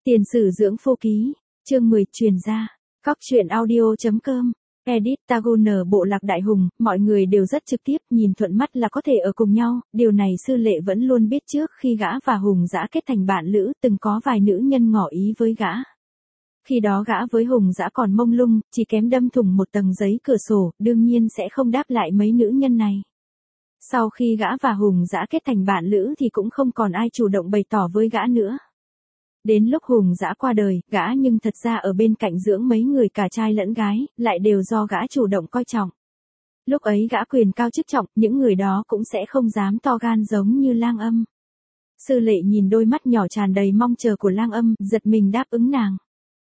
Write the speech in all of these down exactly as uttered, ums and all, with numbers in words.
Tiền sử dưỡng phu ký, chương mười truyền ra, cóc truyện audio.com, edit Tagoner bộ lạc đại hùng, mọi người đều rất trực tiếp, nhìn thuận mắt là có thể ở cùng nhau, điều này sư lệ vẫn luôn biết trước khi gã và hùng dã kết thành bạn lữ, từng có vài nữ nhân ngỏ ý với gã. Khi đó gã với hùng dã còn mông lung, chỉ kém đâm thủng một tầng giấy cửa sổ, đương nhiên sẽ không đáp lại mấy nữ nhân này. Sau khi gã và hùng dã kết thành bạn lữ thì cũng không còn ai chủ động bày tỏ với gã nữa. Đến lúc hùng dã qua đời, gã nhưng thật ra ở bên cạnh dưỡng mấy người cả trai lẫn gái, lại đều do gã chủ động coi trọng. Lúc ấy gã quyền cao chức trọng, những người đó cũng sẽ không dám to gan giống như Lang Âm. Sư lệ nhìn đôi mắt nhỏ tràn đầy mong chờ của Lang Âm, giật mình đáp ứng nàng.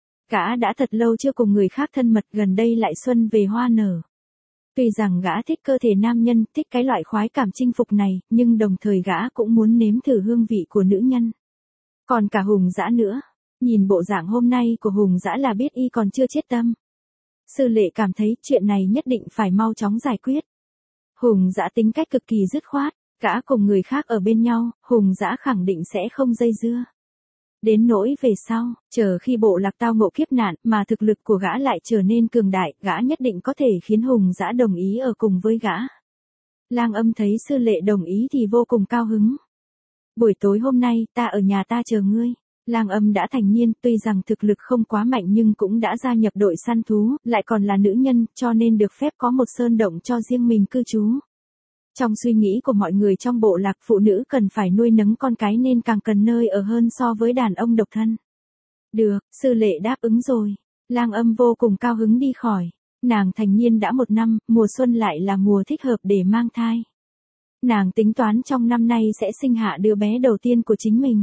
Gã đã thật lâu chưa cùng người khác thân mật, gần đây lại xuân về hoa nở. Tuy rằng gã thích cơ thể nam nhân, thích cái loại khoái cảm chinh phục này, nhưng đồng thời gã cũng muốn nếm thử hương vị của nữ nhân. Còn cả hùng dã nữa. Nhìn bộ dạng hôm nay của hùng dã là biết y còn chưa chết tâm. Sư lệ cảm thấy chuyện này nhất định phải mau chóng giải quyết. Hùng dã tính cách cực kỳ dứt khoát, gã cùng người khác ở bên nhau, hùng dã khẳng định sẽ không dây dưa. Đến nỗi về sau, chờ khi bộ lạc tao ngộ kiếp nạn mà thực lực của gã lại trở nên cường đại, gã nhất định có thể khiến hùng dã đồng ý ở cùng với gã. Lang Âm thấy sư lệ đồng ý thì vô cùng cao hứng. Buổi tối hôm nay, ta ở nhà ta chờ ngươi. Lang Âm đã thành niên, tuy rằng thực lực không quá mạnh nhưng cũng đã gia nhập đội săn thú, lại còn là nữ nhân, cho nên được phép có một sơn động cho riêng mình cư trú. Trong suy nghĩ của mọi người trong bộ lạc, phụ nữ cần phải nuôi nấng con cái nên càng cần nơi ở hơn so với đàn ông độc thân. Được, sư lệ đáp ứng rồi. Lang Âm vô cùng cao hứng đi khỏi. Nàng thành niên đã một năm, mùa xuân lại là mùa thích hợp để mang thai. Nàng tính toán trong năm nay sẽ sinh hạ đứa bé đầu tiên của chính mình.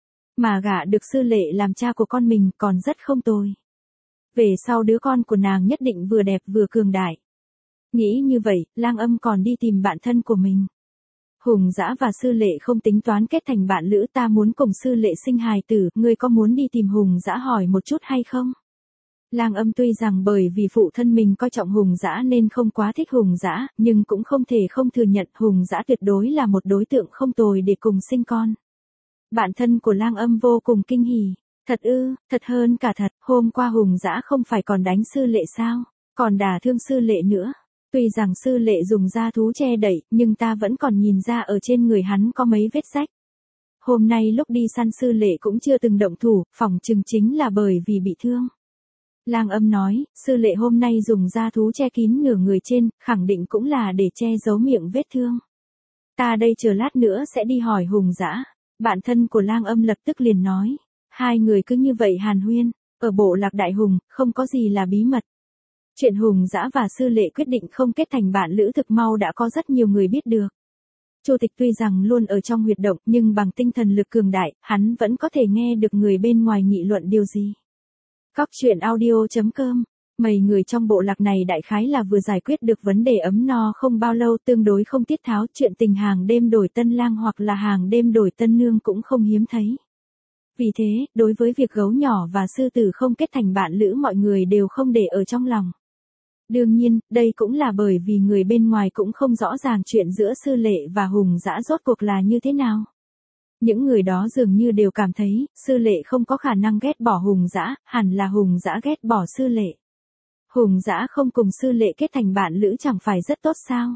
Mà gả được sư lệ làm cha của con mình còn rất không tồi. Về sau đứa con của nàng nhất định vừa đẹp vừa cường đại. Nghĩ như vậy, Lang Âm còn đi tìm bạn thân của mình. Hùng dã và sư lệ không tính toán kết thành bạn lữ, ta muốn cùng sư lệ sinh hài tử, ngươi có muốn đi tìm hùng dã hỏi một chút hay không? Lang Âm tuy rằng bởi vì phụ thân mình coi trọng hùng dã nên không quá thích hùng dã, nhưng cũng không thể không thừa nhận hùng dã tuyệt đối là một đối tượng không tồi để cùng sinh con. Bạn thân của Lang Âm vô cùng kinh hỉ. Thật ư, thật hơn cả thật, hôm qua hùng dã không phải còn đánh sư lệ sao, còn đả thương sư lệ nữa. Tuy rằng sư lệ dùng da thú che đậy, nhưng ta vẫn còn nhìn ra ở trên người hắn có mấy vết rách. Hôm nay lúc đi săn sư lệ cũng chưa từng động thủ, phỏng chừng chính là bởi vì bị thương. Lang Âm nói, sư lệ hôm nay dùng da thú che kín nửa người trên, khẳng định cũng là để che giấu miệng vết thương. Ta đây chờ lát nữa sẽ đi hỏi hùng dã. Bạn thân của Lang Âm lập tức liền nói. Hai người cứ như vậy hàn huyên, ở bộ lạc đại hùng, không có gì là bí mật. Chuyện hùng dã và sư lệ quyết định không kết thành bạn lữ thực mau đã có rất nhiều người biết được. Chu Tịch tuy rằng luôn ở trong huyệt động nhưng bằng tinh thần lực cường đại, hắn vẫn có thể nghe được người bên ngoài nghị luận điều gì. Cóc truyện audio.com, mấy người trong bộ lạc này đại khái là vừa giải quyết được vấn đề ấm no không bao lâu, tương đối không tiết tháo, chuyện tình hàng đêm đổi tân lang hoặc là hàng đêm đổi tân nương cũng không hiếm thấy. Vì thế, đối với việc gấu nhỏ và sư tử không kết thành bạn lữ mọi người đều không để ở trong lòng. Đương nhiên, đây cũng là bởi vì người bên ngoài cũng không rõ ràng chuyện giữa sư lệ và hùng dã rốt cuộc là như thế nào. Những người đó dường như đều cảm thấy, sư lệ không có khả năng ghét bỏ hùng dã, hẳn là hùng dã ghét bỏ sư lệ. Hùng dã không cùng sư lệ kết thành bạn lữ chẳng phải rất tốt sao?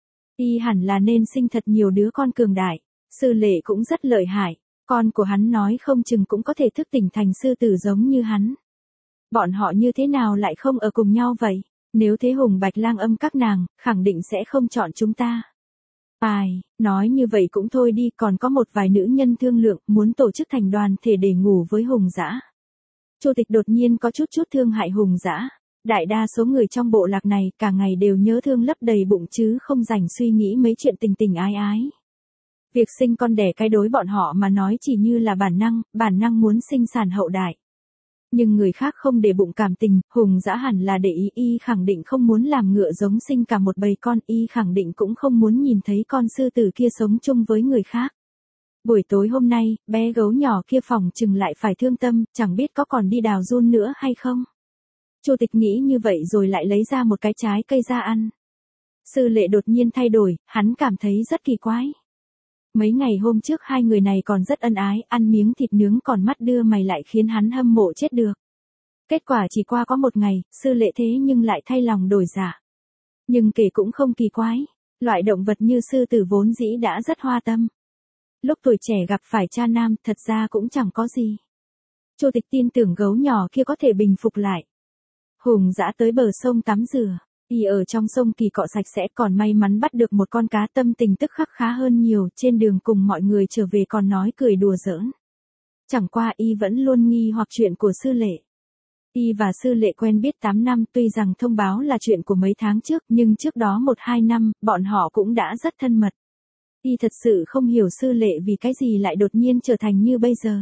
Y hẳn là nên sinh thật nhiều đứa con cường đại, sư lệ cũng rất lợi hại, con của hắn nói không chừng cũng có thể thức tỉnh thành sư tử giống như hắn. Bọn họ như thế nào lại không ở cùng nhau vậy? Nếu thế hùng bạch Lang Âm các nàng, khẳng định sẽ không chọn chúng ta. Ai, nói như vậy cũng thôi đi, còn có một vài nữ nhân thương lượng, muốn tổ chức thành đoàn thể để ngủ với hùng dã. Chu Tịch đột nhiên có chút chút thương hại hùng dã. Đại đa số người trong bộ lạc này cả ngày đều nhớ thương lấp đầy bụng chứ không dành suy nghĩ mấy chuyện tình tình ái ái. Việc sinh con đẻ cái đối bọn họ mà nói chỉ như là bản năng, bản năng muốn sinh sản hậu đại. Nhưng người khác không để bụng cảm tình, hùng dã hẳn là để ý, y khẳng định không muốn làm ngựa giống sinh cả một bầy con, y khẳng định cũng không muốn nhìn thấy con sư tử kia sống chung với người khác. Buổi tối hôm nay, bé gấu nhỏ kia phòng chừng lại phải thương tâm, chẳng biết có còn đi đào giun nữa hay không. Chu Tịch nghĩ như vậy rồi lại lấy ra một cái trái cây ra ăn. Sư lệ đột nhiên thay đổi, hắn cảm thấy rất kỳ quái. Mấy ngày hôm trước hai người này còn rất ân ái, ăn miếng thịt nướng còn mắt đưa mày lại khiến hắn hâm mộ chết được. Kết quả chỉ qua có một ngày, Sư Lệ thế nhưng lại thay lòng đổi dạ. Nhưng kể cũng không kỳ quái, loại động vật như sư tử vốn dĩ đã rất hoa tâm. Lúc tuổi trẻ gặp phải cha nam thật ra cũng chẳng có gì. Chu Tịch tin tưởng gấu nhỏ kia có thể bình phục lại. Hùng dã tới bờ sông tắm rửa, y ở trong sông kỳ cọ sạch sẽ còn may mắn bắt được một con cá, tâm tình tức khắc khá hơn nhiều, trên đường cùng mọi người trở về còn nói cười đùa giỡn. Chẳng qua y vẫn luôn nghi hoặc chuyện của Sư Lệ. Y và Sư Lệ quen biết tám năm, tuy rằng thông báo là chuyện của mấy tháng trước, nhưng trước đó một hai năm, bọn họ cũng đã rất thân mật. Y thật sự không hiểu Sư Lệ vì cái gì lại đột nhiên trở thành như bây giờ.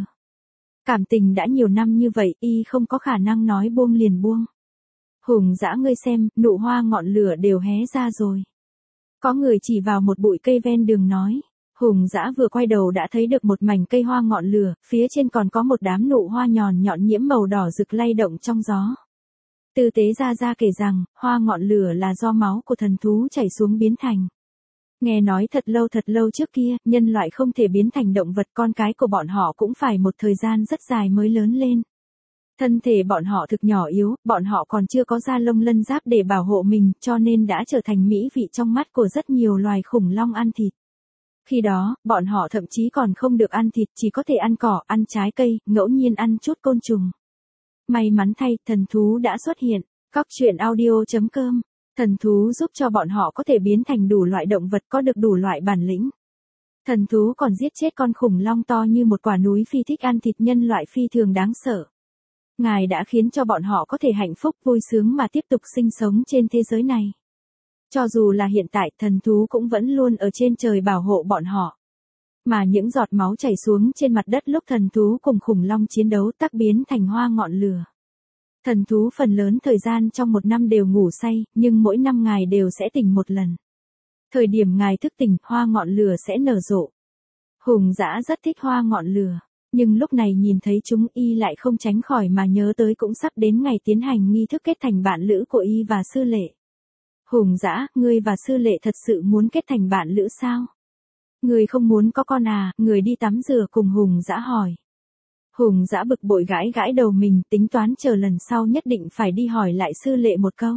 Cảm tình đã nhiều năm như vậy, y không có khả năng nói buông liền buông. Hùng dã ngươi xem, nụ hoa ngọn lửa đều hé ra rồi. Có người chỉ vào một bụi cây ven đường nói. Hùng dã vừa quay đầu đã thấy được một mảnh cây hoa ngọn lửa, phía trên còn có một đám nụ hoa nhòn nhọn nhiễm màu đỏ rực lay động trong gió. Tư tế ra ra kể rằng, hoa ngọn lửa là do máu của thần thú chảy xuống biến thành. Nghe nói thật lâu thật lâu trước kia, nhân loại không thể biến thành động vật, con cái của bọn họ cũng phải một thời gian rất dài mới lớn lên. Thân thể bọn họ thực nhỏ yếu, bọn họ còn chưa có da lông lân giáp để bảo hộ mình, cho nên đã trở thành mỹ vị trong mắt của rất nhiều loài khủng long ăn thịt. Khi đó, bọn họ thậm chí còn không được ăn thịt, chỉ có thể ăn cỏ, ăn trái cây, ngẫu nhiên ăn chút côn trùng. May mắn thay, thần thú đã xuất hiện. Cóc truyện audio chấm com. Thần thú giúp cho bọn họ có thể biến thành đủ loại động vật, có được đủ loại bản lĩnh. Thần thú còn giết chết con khủng long to như một quả núi phi thích ăn thịt nhân loại phi thường đáng sợ. Ngài đã khiến cho bọn họ có thể hạnh phúc vui sướng mà tiếp tục sinh sống trên thế giới này. Cho dù là hiện tại, thần thú cũng vẫn luôn ở trên trời bảo hộ bọn họ. Mà những giọt máu chảy xuống trên mặt đất lúc thần thú cùng khủng long chiến đấu tắc biến thành hoa ngọn lửa. Thần thú phần lớn thời gian trong một năm đều ngủ say, nhưng mỗi năm ngài đều sẽ tỉnh một lần. Thời điểm ngài thức tỉnh, hoa ngọn lửa sẽ nở rộ. Hùng dã rất thích hoa ngọn lửa, nhưng lúc này nhìn thấy chúng y lại không tránh khỏi mà nhớ tới cũng sắp đến ngày tiến hành nghi thức kết thành bạn lữ của y và Sư Lệ. Hùng dã, ngươi và Sư Lệ thật sự muốn kết thành bạn lữ sao? Ngươi không muốn có con à? Người đi tắm rửa cùng Hùng dã hỏi. Hùng dã bực bội gãi gãi đầu mình, tính toán chờ lần sau nhất định phải đi hỏi lại Sư Lệ một câu.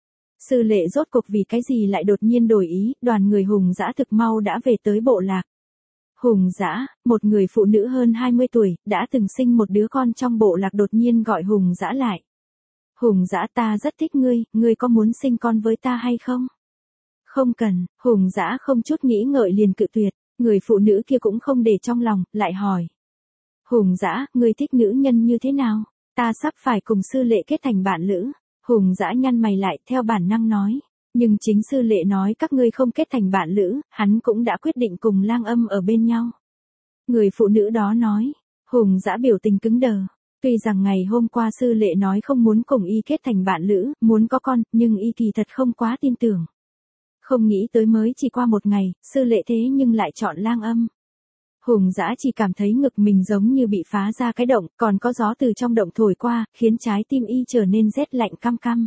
Sư Lệ rốt cuộc vì cái gì lại đột nhiên đổi ý, đoàn người Hùng dã thực mau đã về tới bộ lạc. Hùng dã, một người phụ nữ hơn hai mươi tuổi, đã từng sinh một đứa con trong bộ lạc đột nhiên gọi Hùng dã lại. Hùng dã, ta rất thích ngươi, ngươi có muốn sinh con với ta hay không? Không cần, Hùng dã không chút nghĩ ngợi liền cự tuyệt, người phụ nữ kia cũng không để trong lòng, lại hỏi. Hùng dã, ngươi thích nữ nhân như thế nào? Ta sắp phải cùng Sư Lệ kết thành bạn lữ. Hùng dã nhăn mày lại theo bản năng nói. Nhưng chính Sư Lệ nói các ngươi không kết thành bạn lữ, hắn cũng đã quyết định cùng Lang Âm ở bên nhau. Người phụ nữ đó nói. Hùng dã biểu tình cứng đờ. Tuy rằng ngày hôm qua Sư Lệ nói không muốn cùng y kết thành bạn lữ, muốn có con, nhưng y kỳ thật không quá tin tưởng. Không nghĩ tới mới chỉ qua một ngày, Sư Lệ thế nhưng lại chọn Lang Âm. Hùng dã chỉ cảm thấy ngực mình giống như bị phá ra cái động, còn có gió từ trong động thổi qua, khiến trái tim y trở nên rét lạnh căm căm.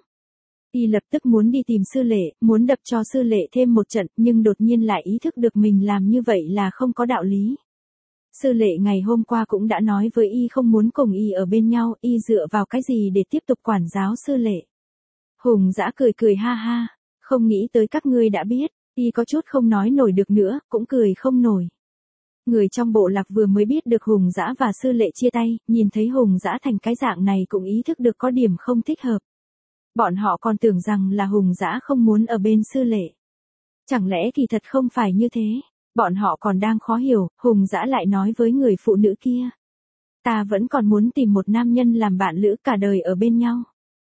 Y lập tức muốn đi tìm Sư Lệ, muốn đập cho Sư Lệ thêm một trận, nhưng đột nhiên lại ý thức được mình làm như vậy là không có đạo lý. Sư Lệ ngày hôm qua cũng đã nói với y không muốn cùng y ở bên nhau, y dựa vào cái gì để tiếp tục quản giáo Sư Lệ. Hùng dã cười cười ha ha, không nghĩ tới các ngươi đã biết, y có chút không nói nổi được nữa, cũng cười không nổi. Người trong bộ lạc vừa mới biết được Hùng dã và Sư Lệ chia tay, nhìn thấy Hùng dã thành cái dạng này cũng ý thức được có điểm không thích hợp. Bọn họ còn tưởng rằng là Hùng dã không muốn ở bên Sư Lệ. Chẳng lẽ kỳ thật không phải như thế? Bọn họ còn đang khó hiểu, Hùng dã lại nói với người phụ nữ kia. Ta vẫn còn muốn tìm một nam nhân làm bạn lữ cả đời ở bên nhau.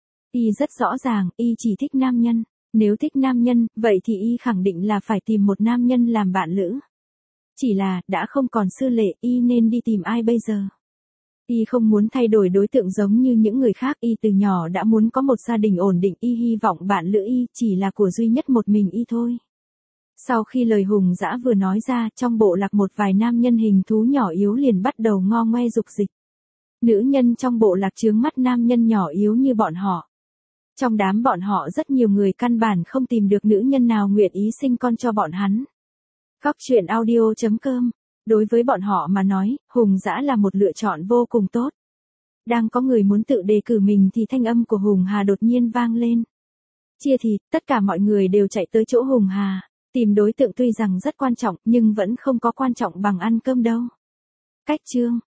Y rất rõ ràng, y chỉ thích nam nhân. Nếu thích nam nhân, vậy thì y khẳng định là phải tìm một nam nhân làm bạn lữ. Chỉ là, đã không còn Sư Lệ, y nên đi tìm ai bây giờ? Y không muốn thay đổi đối tượng giống như những người khác, y từ nhỏ đã muốn có một gia đình ổn định, y hy vọng bạn lữ y chỉ là của duy nhất một mình y thôi. Sau khi lời Hùng dã vừa nói ra, trong bộ lạc một vài nam nhân hình thú nhỏ yếu liền bắt đầu ngo ngoe dục dịch. Nữ nhân trong bộ lạc chướng mắt nam nhân nhỏ yếu như bọn họ. Trong đám bọn họ rất nhiều người căn bản không tìm được nữ nhân nào nguyện ý sinh con cho bọn hắn. Cóc truyện audio chấm com. Đối với bọn họ mà nói, Hùng Dã là một lựa chọn vô cùng tốt. Đang có người muốn tự đề cử mình thì thanh âm của Hùng Hà đột nhiên vang lên. Chia thì, tất cả mọi người đều chạy tới chỗ Hùng Hà. Tìm đối tượng tuy rằng rất quan trọng nhưng vẫn không có quan trọng bằng ăn cơm đâu. Cách chương.